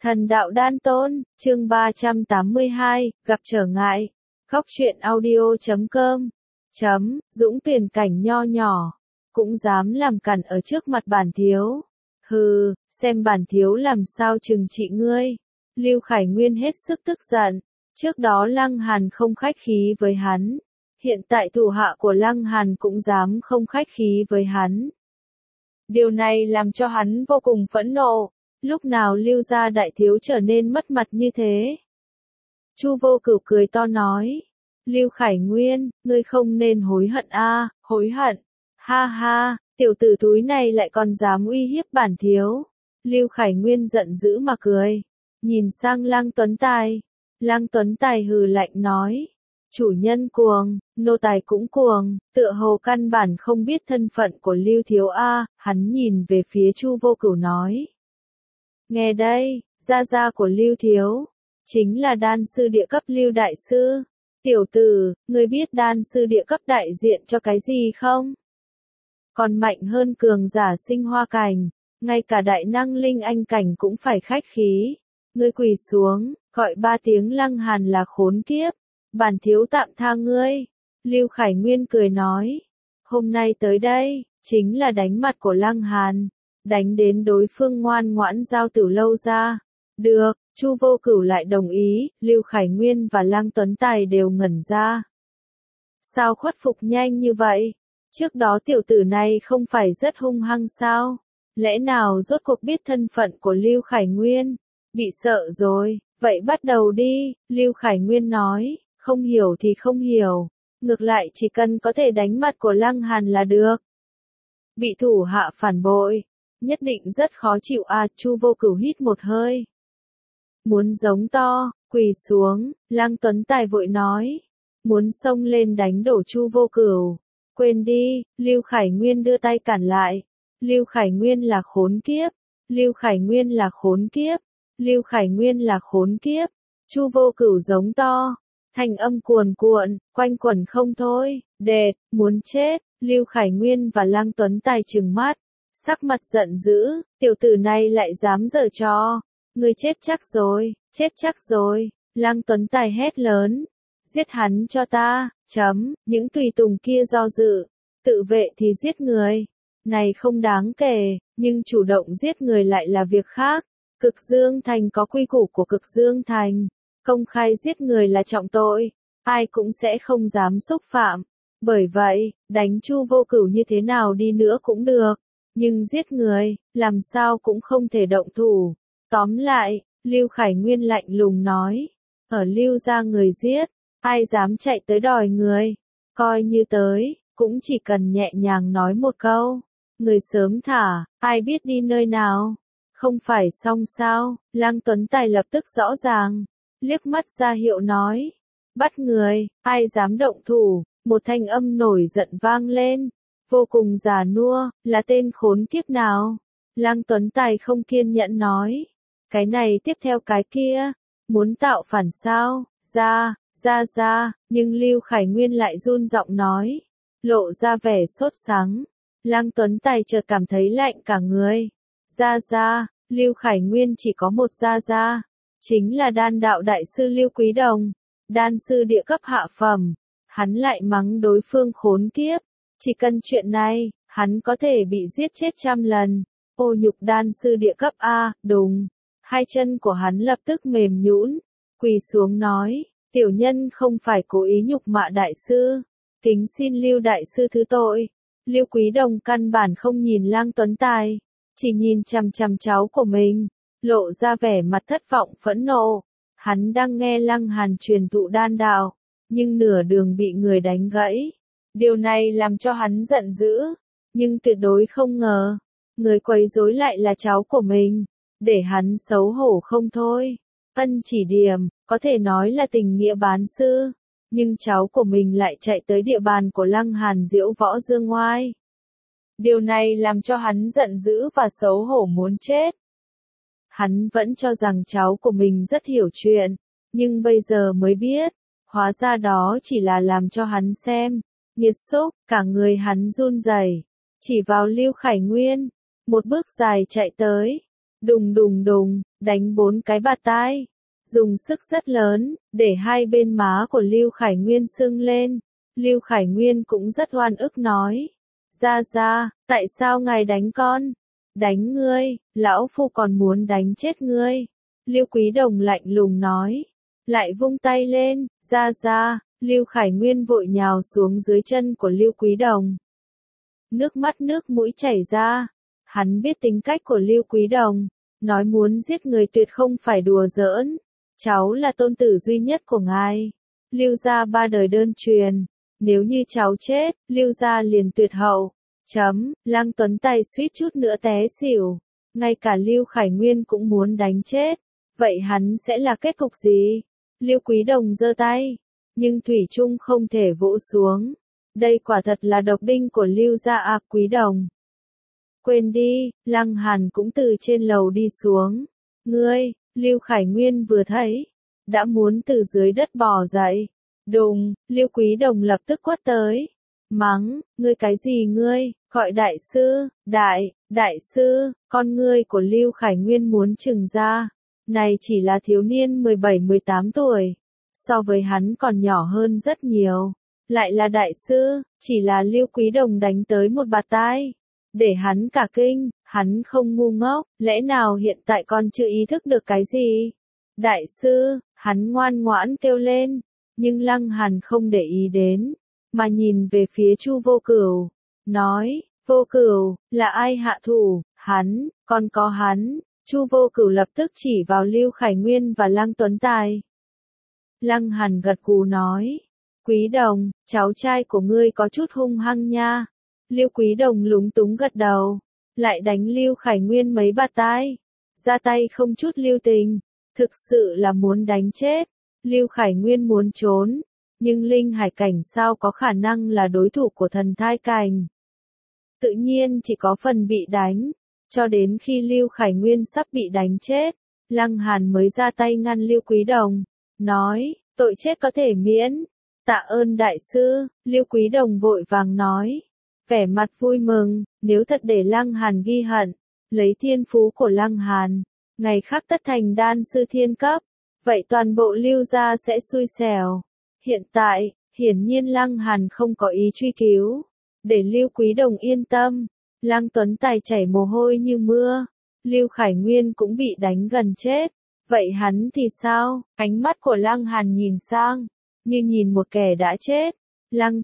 Thần đạo đan tôn, chương 382, gặp trở ngại. Khóc chuyện audio.com. Dũng tuyển cảnh nho nhỏ, cũng dám làm cản ở trước mặt bản thiếu. Hừ, xem bản thiếu làm sao trừng trị ngươi. Lưu Khải Nguyên hết sức tức giận. Trước đó Lăng Hàn không khách khí với hắn. Hiện tại thủ hạ của Lăng Hàn cũng dám không khách khí với hắn. Điều này làm cho hắn vô cùng phẫn nộ. Lúc nào Lưu gia đại thiếu trở nên mất mặt như thế? Chu Vô Cửu cười to nói. Lưu Khải Nguyên, ngươi không nên hối hận a, hối hận. Ha ha, tiểu tử túi này lại còn dám uy hiếp bản thiếu. Lưu Khải Nguyên giận dữ mà cười. Nhìn sang Lăng Tuấn Tài. Lăng Tuấn Tài hừ lạnh nói. Chủ nhân cuồng, nô tài cũng cuồng, tựa hồ căn bản không biết thân phận của Lưu thiếu a. Hắn nhìn về phía Chu Vô Cửu nói. Nghe đây, gia gia của Lưu thiếu, chính là đan sư địa cấp Lưu đại sư. Tiểu tử, ngươi biết đan sư địa cấp đại diện cho cái gì không? Còn mạnh hơn cường giả sinh hoa cảnh, ngay cả đại năng linh anh cảnh cũng phải khách khí. Ngươi quỳ xuống, gọi 3 tiếng Lăng Hàn là khốn kiếp, bản thiếu tạm tha ngươi. Lưu Khải Nguyên cười nói, hôm nay tới đây, chính là đánh mặt của Lăng Hàn. Đánh đến đối phương ngoan ngoãn giao Tử Lâu ra. Được, Chu Vô Cửu lại đồng ý, Lưu Khải Nguyên và Lăng Tuấn Tài đều ngẩn ra. Sao khuất phục nhanh như vậy? Trước đó tiểu tử này không phải rất hung hăng sao? Lẽ nào rốt cuộc biết thân phận của Lưu Khải Nguyên? Bị sợ rồi, vậy bắt đầu đi, Lưu Khải Nguyên nói, không hiểu thì không hiểu. Ngược lại chỉ cần có thể đánh mặt của Lăng Hàn là được. Bị thủ hạ phản bội. Nhất định rất khó chịu à, Chu Vô Cửu hít một hơi. Muốn giống to, quỳ xuống, Lăng Tuấn Tài vội nói. Muốn xông lên đánh đổ Chu Vô Cửu. Quên đi, Lưu Khải Nguyên đưa tay cản lại. Lưu Khải Nguyên là khốn kiếp. Lưu Khải Nguyên là khốn kiếp. Lưu Khải Nguyên là khốn kiếp. Chu Vô Cửu giống to. Thanh âm cuồn cuộn, quanh quẩn không thôi. Đệt, muốn chết. Lưu Khải Nguyên và Lăng Tuấn Tài trừng mắt. Sắc mặt giận dữ, tiểu tử này lại dám giở trò. Ngươi chết chắc rồi, chết chắc rồi. Lăng Tuấn Tài hét lớn. Giết hắn cho ta, những tùy tùng kia do dự. Tự vệ thì giết người. Này không đáng kể, nhưng chủ động giết người lại là việc khác. Cực Dương Thành có quy củ của Cực Dương Thành. Công khai giết người là trọng tội. Ai cũng sẽ không dám xúc phạm. Bởi vậy, đánh Chu Vô Cửu như thế nào đi nữa cũng được. Nhưng giết người, làm sao cũng không thể động thủ. Tóm lại, Lưu Khải Nguyên lạnh lùng nói. Ở Lưu gia người giết, ai dám chạy tới đòi người. Coi như tới, cũng chỉ cần nhẹ nhàng nói một câu. Người sớm thả, ai biết đi nơi nào. Không phải xong sao, Lăng Tuấn Tài lập tức rõ ràng. Liếc mắt ra hiệu nói. Bắt người, ai dám động thủ, một thanh âm nổi giận vang lên. Vô cùng già nua, là tên khốn kiếp nào? Lăng Tuấn Tài không kiên nhẫn nói. Cái này tiếp theo cái kia. Muốn tạo phản sao? Ra, nhưng Lưu Khải Nguyên lại run giọng nói. Lộ ra vẻ sốt sắng. Lăng Tuấn Tài chợt cảm thấy lạnh cả người. Ra, Lưu Khải Nguyên chỉ có một ra. Chính là đan đạo đại sư Lưu Quý Đồng. Đan sư địa cấp hạ phẩm. Hắn lại mắng đối phương khốn kiếp. Chỉ cần chuyện này, hắn có thể bị giết chết 100 lần. Ô nhục đan sư địa cấp A, đùng. Hai chân của hắn lập tức mềm nhũn, quỳ xuống nói, tiểu nhân không phải cố ý nhục mạ đại sư. Kính xin Lưu đại sư thứ tội. Lưu Quý Đồng căn bản không nhìn Lăng Tuấn Tài, chỉ nhìn chằm chằm cháu của mình, lộ ra vẻ mặt thất vọng phẫn nộ. Hắn đang nghe Lăng Hàn truyền thụ đan đạo, nhưng nửa đường bị người đánh gãy. Điều này làm cho hắn giận dữ, nhưng tuyệt đối không ngờ, người quấy rối lại là cháu của mình, để hắn xấu hổ không thôi. Ân chỉ điểm, có thể nói là tình nghĩa bán sư, nhưng cháu của mình lại chạy tới địa bàn của Lăng Hàn diễu võ dương ngoai. Điều này làm cho hắn giận dữ và xấu hổ muốn chết. Hắn vẫn cho rằng cháu của mình rất hiểu chuyện, nhưng bây giờ mới biết, hóa ra đó chỉ là làm cho hắn xem. Nghiệt xúc, cả người hắn run rẩy, chỉ vào Lưu Khải Nguyên, một bước dài chạy tới. đùng đùng đùng, đánh 4 cái bạt tai, dùng sức rất lớn, để hai bên má của Lưu Khải Nguyên sưng lên. Lưu Khải Nguyên cũng rất oan ức nói, ra, tại sao ngài đánh con? Đánh ngươi, lão phu còn muốn đánh chết ngươi. Lưu Quý Đồng lạnh lùng nói, lại vung tay lên, ra, Lưu Khải Nguyên vội nhào xuống dưới chân của Lưu Quý Đồng. Nước mắt nước mũi chảy ra, hắn biết tính cách của Lưu Quý Đồng, nói muốn giết người tuyệt không phải đùa giỡn. Cháu là tôn tử duy nhất của ngài, Lưu gia 3 đời đơn truyền, nếu như cháu chết, Lưu gia liền tuyệt hậu. Lăng Tuấn Tài suýt chút nữa té xỉu, ngay cả Lưu Khải Nguyên cũng muốn đánh chết, vậy hắn sẽ là kết cục gì? Lưu Quý Đồng giơ tay, nhưng thủy chung không thể vỗ xuống. Đây quả thật là độc đinh của Lưu gia à Quý Đồng. Quên đi, Lăng Hàn cũng từ trên lầu đi xuống. Ngươi, Lưu Khải Nguyên vừa thấy, đã muốn từ dưới đất bò dậy. Đùng, Lưu Quý Đồng lập tức quát tới. Mắng, ngươi cái gì ngươi, gọi đại sư, đại sư, con ngươi của Lưu Khải Nguyên muốn trừng ra. Này chỉ là thiếu niên 17-18 tuổi, so với hắn còn nhỏ hơn rất nhiều. Lại là đại sư, chỉ là Lưu Quý Đồng đánh tới một bạt tai. Để hắn cả kinh, hắn không ngu ngốc, lẽ nào hiện tại con chưa ý thức được cái gì? Đại sư, hắn ngoan ngoãn kêu lên, nhưng Lăng Hàn không để ý đến, mà nhìn về phía Chu Vô Cửu, nói, Vô Cửu, là ai hạ thủ? Hắn, còn có hắn. Chu Vô Cửu lập tức chỉ vào Lưu Khải Nguyên và Lăng Tuấn Tài. Lăng Hàn gật gù nói, Quý Đồng, cháu trai của ngươi có chút hung hăng nha. Lưu Quý Đồng lúng túng gật đầu, lại đánh Lưu Khải Nguyên mấy bạt tai, ra tay không chút lưu tình, thực sự là muốn đánh chết. Lưu Khải Nguyên muốn trốn, nhưng linh hải cảnh sao có khả năng là đối thủ của thần thai cảnh. Tự nhiên chỉ có phần bị đánh, cho đến khi Lưu Khải Nguyên sắp bị đánh chết, Lăng Hàn mới ra tay ngăn Lưu Quý Đồng, nói, tội chết có thể miễn. Tạ ơn đại sư, Lưu Quý Đồng vội vàng nói, vẻ mặt vui mừng, nếu thật để Lăng Hàn ghi hận, lấy thiên phú của Lăng Hàn, ngày khác tất thành đan sư thiên cấp, vậy toàn bộ Lưu gia sẽ xui xẻo. Hiện tại, hiển nhiên Lăng Hàn không có ý truy cứu, để Lưu Quý Đồng yên tâm. Lăng Tuấn Tài chảy mồ hôi như mưa, Lưu Khải Nguyên cũng bị đánh gần chết, vậy hắn thì sao? Ánh mắt của Lăng Hàn nhìn sang, như nhìn một kẻ đã chết. Lăng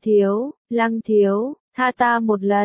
thiếu, tha ta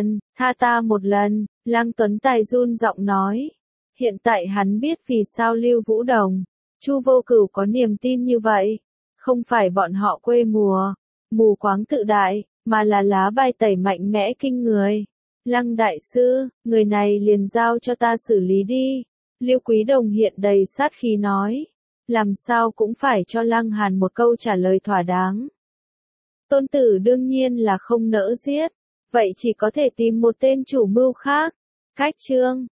một lần, Lăng Tuấn Tài run giọng nói. Hiện tại hắn biết vì sao Lưu Vũ Đồng, Chu Vô Cửu có niềm tin như vậy. Không phải bọn họ quê mù quáng tự đại, mà là lá bài tẩy mạnh mẽ kinh người. Lăng đại sư, người này liền giao cho ta xử lý đi. Lưu Quý Đồng hiện đầy sát khí nói. Làm sao cũng phải cho Lăng Hàn một câu trả lời thỏa đáng. Tôn tử đương nhiên là không nỡ giết, vậy chỉ có thể tìm một tên chủ mưu khác. Cách chương